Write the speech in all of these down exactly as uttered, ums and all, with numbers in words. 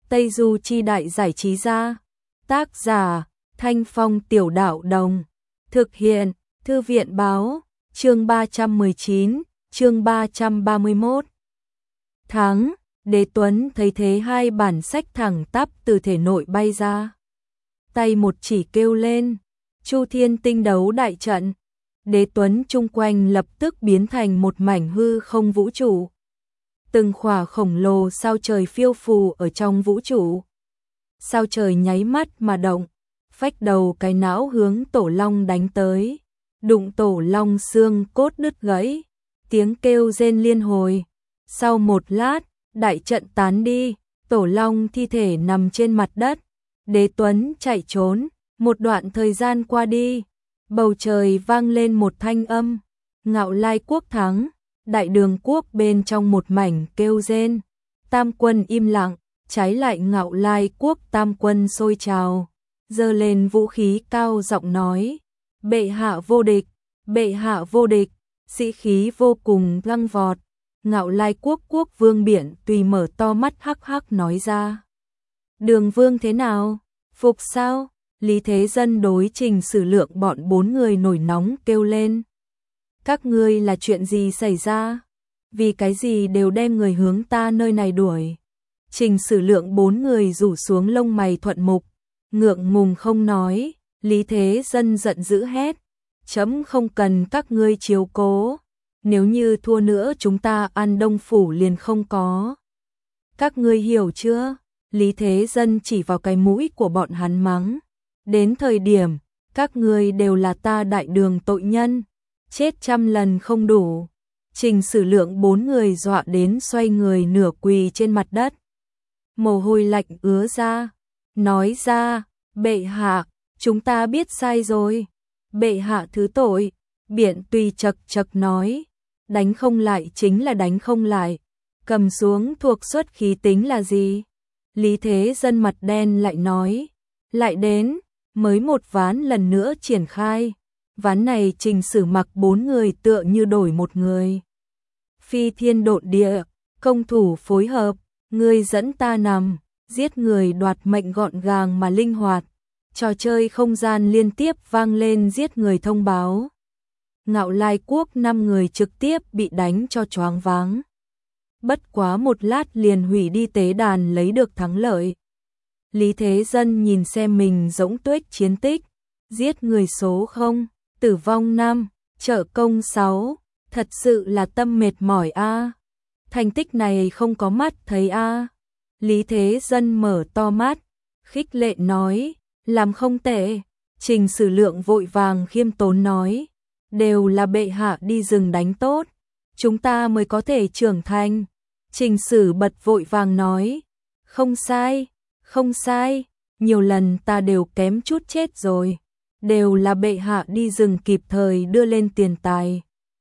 Tây Du Chi Đại Giải Trí Gia. Tác giả Thanh Phong Tiểu Đạo Đồng. Thực hiện Thư viện Báo. Chương ba trăm mười chín, chương ba trăm ba mươi mốt. Thắng, Đế Tuấn thấy thế hai bản sách thẳng tắp từ thể nội bay ra. Tay một chỉ kêu lên, Chu Thiên Tinh Đấu Đại Trận. Đế Tuấn chung quanh lập tức biến thành một mảnh hư không vũ trụ. Từng khỏa khổng lồ sao trời phiêu phù ở trong vũ trụ. Sao trời nháy mắt mà động, phách đầu cái não hướng Tổ Long đánh tới. Đụng Tổ Long xương cốt đứt gãy, tiếng kêu rên liên hồi. Sau một lát, đại trận tán đi, Tổ Long thi thể nằm trên mặt đất. Đế Tuấn chạy trốn, một đoạn thời gian qua đi, bầu trời vang lên một thanh âm, Ngạo Lai quốc thắng. Đại Đường quốc bên trong một mảnh kêu rên, tam quân im lặng, trái lại Ngạo Lai quốc tam quân sôi trào, giơ lên vũ khí cao giọng nói, bệ hạ vô địch, bệ hạ vô địch, sĩ khí vô cùng lăng vọt. Ngạo Lai quốc quốc vương Biện Tùy mở to mắt hắc hắc nói ra, Đường vương thế nào, phục sao? Lý Thế Dân đối Trình Sử Lượng bọn bốn người nổi nóng kêu lên, các ngươi là chuyện gì xảy ra? Vì cái gì đều đem người hướng ta nơi này đuổi? Trình Sử Lượng bốn người rủ xuống lông mày thuận mục, ngượng ngùng không nói. Lý Thế Dân giận dữ hét, chấm không cần các ngươi chiếu cố, nếu như thua nữa chúng ta ăn Đông Phủ liền không có. Các ngươi hiểu chưa? Lý Thế Dân chỉ vào cái mũi của bọn hắn mắng, đến thời điểm các ngươi đều là ta Đại Đường tội nhân, chết trăm lần không đủ. Trình Sử Lượng bốn người dọa đến xoay người nửa quỳ trên mặt đất, mồ hôi lạnh ứa ra, nói ra, bệ hạ, chúng ta biết sai rồi, bệ hạ thứ tội. Biện Tùy chật chật nói, đánh không lại chính là đánh không lại, cầm xuống thuộc xuất khí tính là gì? Lý Thế Dân mặt đen lại nói, lại đến, mới một ván lần nữa triển khai. Ván này Trình Sử Mặc bốn người tựa như đổi một người. Phi thiên độn địa, công thủ phối hợp, ngươi dẫn ta nằm, giết người đoạt mệnh gọn gàng mà linh hoạt. Trò chơi không gian liên tiếp vang lên giết người thông báo. Ngạo Lai quốc năm người trực tiếp bị đánh cho choáng váng. Bất quá một lát liền hủy đi tế đàn lấy được thắng lợi. Lý Thế Dân nhìn xem mình giống tuếch chiến tích, giết người số không, tử vong năm, trợ công sáu, thật sự là tâm mệt mỏi a. Thành tích này không có mắt thấy a. Lý Thế Dân mở to mắt, khích lệ nói, làm không tệ. Trình Sử Lượng vội vàng khiêm tốn nói, đều là bệ hạ đi rừng đánh tốt, chúng ta mới có thể trưởng thành. Trình Sử bật vội vàng nói, không sai, không sai, nhiều lần ta đều kém chút chết rồi, đều là bệ hạ đi rừng kịp thời đưa lên tiền tài,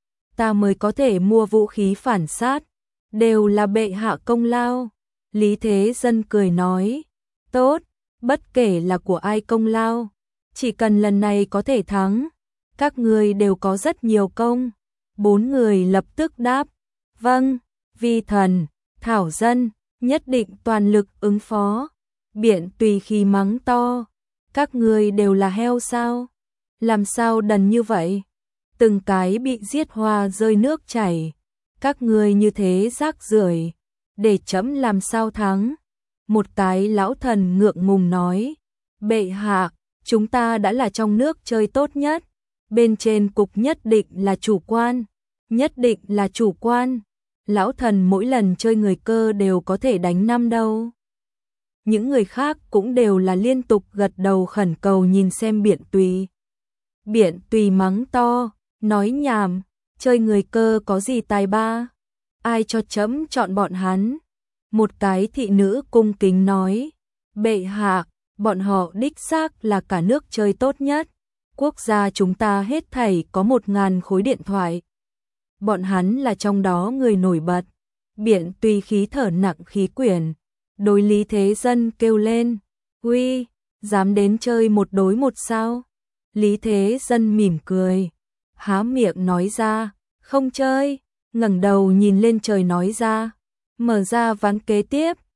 ta mới có thể mua vũ khí phản sát, đều là bệ hạ công lao. Lý Thế Dân cười nói, tốt, bất kể là của ai công lao, chỉ cần lần này có thể thắng, các người đều có rất nhiều công. Bốn người lập tức đáp, vâng, vi thần, thảo dân, nhất định toàn lực ứng phó. Biện Tùy khi mắng to, các người đều là heo sao? Làm sao đần như vậy? Từng cái bị giết hoa rơi nước chảy, các người như thế rác rưởi, để chấm làm sao thắng? Một cái lão thần ngượng ngùng nói, bệ hạ, chúng ta đã là trong nước chơi tốt nhất, bên trên cục nhất định là chủ quan, nhất định là chủ quan. Lão thần mỗi lần chơi người cơ đều có thể đánh năm đâu. Những người khác cũng đều là liên tục gật đầu khẩn cầu nhìn xem Biện Tùy. Biện Tùy mắng to, nói nhảm, chơi người cơ có gì tài ba, ai cho chấm chọn bọn hắn. Một cái thị nữ cung kính nói, bệ hạ, bọn họ đích xác là cả nước chơi tốt nhất, quốc gia chúng ta hết thảy có một ngàn khối điện thoại. Bọn hắn là trong đó người nổi bật. Biện Tùy khí thở nặng khí quyển, đối Lý Thế Dân kêu lên, huy, dám đến chơi một đối một sao? Lý Thế Dân mỉm cười, há miệng nói ra, không chơi, ngẩng đầu nhìn lên trời nói ra, mở ra ván kế tiếp.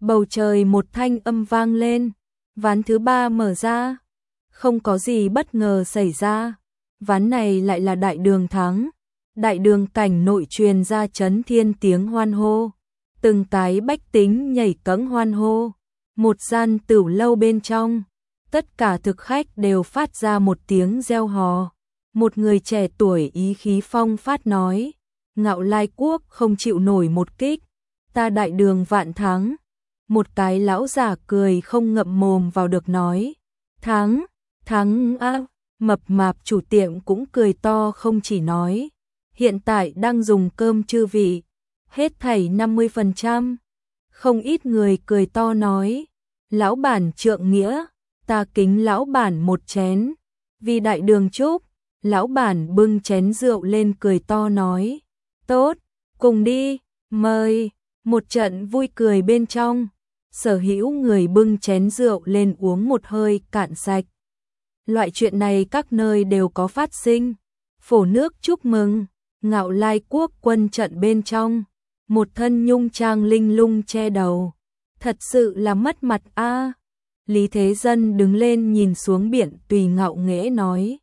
Bầu trời một thanh âm vang lên, ván thứ ba mở ra. Không có gì bất ngờ xảy ra, ván này lại là đại đường thắng. Đại đường cảnh nội truyền ra chấn thiên tiếng hoan hô, từng cái bách tính nhảy cẫng hoan hô. Một gian tửu lâu bên trong, tất cả thực khách đều phát ra một tiếng reo hò. Một người trẻ tuổi ý khí phong phát nói, Ngạo Lai quốc không chịu nổi một kích, ta đại đường vạn thắng. Một cái lão già cười không ngậm mồm vào được nói, thắng, thắng á. Mập mạp chủ tiệm cũng cười to không chỉ nói, hiện tại đang dùng cơm chư vị, hết thảy năm mươi phần trăm. Không ít người cười to nói, lão bản trượng nghĩa, ta kính lão bản một chén. Vì đại đường chúc, lão bản bưng chén rượu lên cười to nói, tốt, cùng đi, mời. Một trận vui cười bên trong, sở hữu người bưng chén rượu lên uống một hơi cạn sạch. Loại chuyện này các nơi đều có phát sinh. Phổ nước chúc mừng, Ngạo Lai quốc quân trận bên trong, một thân nhung trang linh lung che đầu, thật sự là mất mặt a. Lý Thế Dân đứng lên nhìn xuống Biện Tùy ngạo nghễ nói,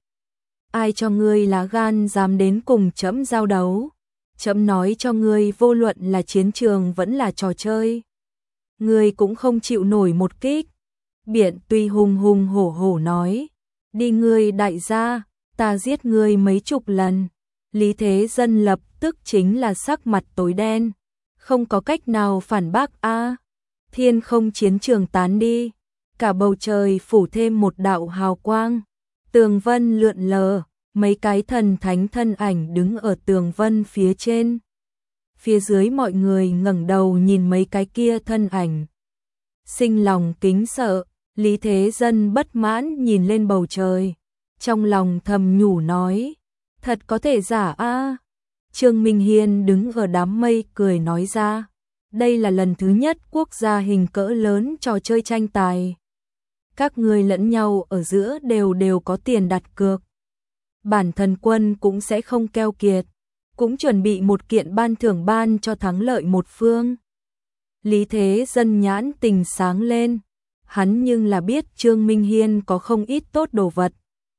ai cho ngươi lá gan dám đến cùng trẫm giao đấu? Trẫm nói cho ngươi, vô luận là chiến trường vẫn là trò chơi, ngươi cũng không chịu nổi một kích. Biện Tùy hùng hùng hổ hổ nói, đi ngươi đại gia, ta giết ngươi mấy chục lần. Lý Thế Dân lập tức chính là sắc mặt tối đen, không có cách nào phản bác a. Thiên không chiến trường tán đi, cả bầu trời phủ thêm một đạo hào quang, tường vân lượn lờ, mấy cái thần thánh thân ảnh đứng ở tường vân phía trên. Phía dưới mọi người ngẩng đầu nhìn mấy cái kia thân ảnh, sinh lòng kính sợ. Lý Thế Dân bất mãn nhìn lên bầu trời, trong lòng thầm nhủ nói, thật có thể giả a. À. Trương Minh Hiên đứng ở đám mây cười nói ra, đây là lần thứ nhất quốc gia hình cỡ lớn trò chơi tranh tài. Các người lẫn nhau ở giữa đều đều có tiền đặt cược. Bản thân quân cũng sẽ không keo kiệt, cũng chuẩn bị một kiện ban thưởng ban cho thắng lợi một phương. Lý Thế Dân nhãn tình sáng lên, hắn nhưng là biết Trương Minh Hiên có không ít tốt đồ vật.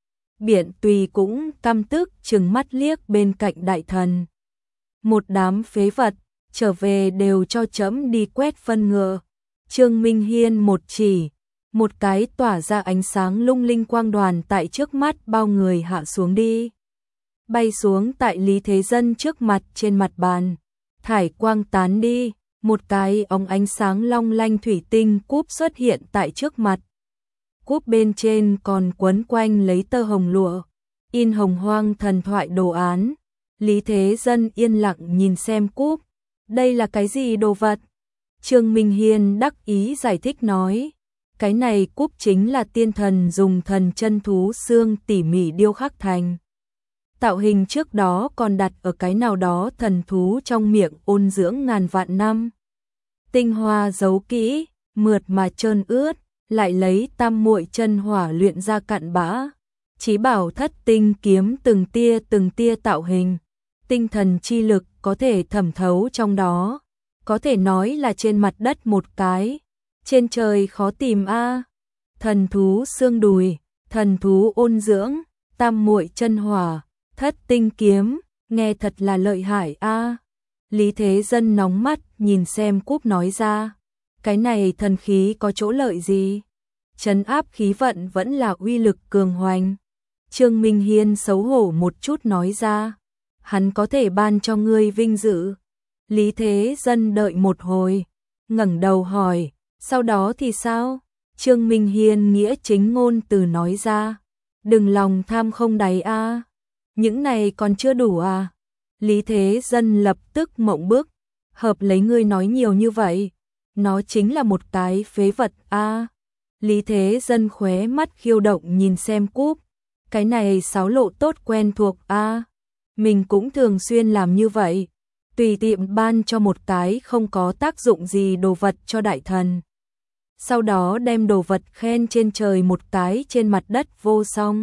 Biện Tùy cũng căm tức trừng mắt liếc bên cạnh đại thần. Một đám phế vật, trở về đều cho trẫm đi quét phân ngựa. Trương Minh Hiên một chỉ, một cái tỏa ra ánh sáng lung linh quang đoàn tại trước mắt bao người hạ xuống đi. Bay xuống tại Lý Thế Dân trước mặt trên mặt bàn, thải quang tán đi. Một cái ống ánh sáng long lanh thủy tinh cúp xuất hiện tại trước mặt. Cúp bên trên còn quấn quanh lấy tơ hồng lụa, in hồng hoang thần thoại đồ án. Lý Thế Dân yên lặng nhìn xem cúp. Đây là cái gì đồ vật? Trương Minh Hiên đắc ý giải thích nói, cái này cúp chính là tiên thần dùng thần chân thú xương tỉ mỉ điêu khắc thành. Tạo hình trước đó còn đặt ở cái nào đó thần thú trong miệng ôn dưỡng ngàn vạn năm. Tinh hoa giấu kỹ, mượt mà trơn ướt, lại lấy tam muội chân hỏa luyện ra cặn bã. Chí bảo thất tinh kiếm từng tia từng tia tạo hình, tinh thần chi lực có thể thẩm thấu trong đó, có thể nói là trên mặt đất một cái, trên trời khó tìm a. Thần thú xương đùi, thần thú ôn dưỡng, tam muội chân hỏa, thất tinh kiếm, nghe thật là lợi hại a. Lý Thế Dân nóng mắt nhìn xem cúp nói ra, cái này thần khí có chỗ lợi gì? Trấn áp khí vận vẫn là uy lực cường hoành. Trương Minh Hiên xấu hổ một chút nói ra, hắn có thể ban cho ngươi vinh dự. Lý Thế Dân đợi một hồi, ngẩng đầu hỏi, sau đó thì sao? Trương Minh Hiên nghĩa chính ngôn từ nói ra, đừng lòng tham không đáy a. Những này còn chưa đủ à? Lý Thế Dân lập tức mộng bức, hợp lấy ngươi nói nhiều như vậy, nó chính là một cái phế vật a. Lý Thế Dân khóe mắt khiêu động nhìn xem cúp, cái này xáo lộ tốt quen thuộc a. Mình cũng thường xuyên làm như vậy, tùy tiện ban cho một cái không có tác dụng gì đồ vật cho đại thần. Sau đó đem đồ vật khen trên trời một cái trên mặt đất vô song.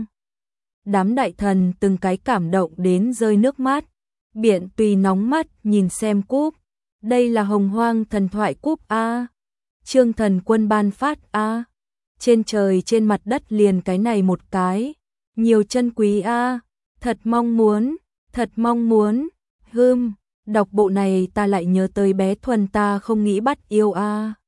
Đám đại thần từng cái cảm động đến rơi nước mắt. Biện Tùy nóng mắt nhìn xem cúp, đây là hồng hoang thần thoại cúp a. Trương Thần Quân ban phát a. Trên trời trên mặt đất liền cái này một cái, nhiều chân quý a, thật mong muốn, thật mong muốn. Hừm, đọc bộ này ta lại nhớ tới bé Thuần ta không nghĩ bắt yêu a.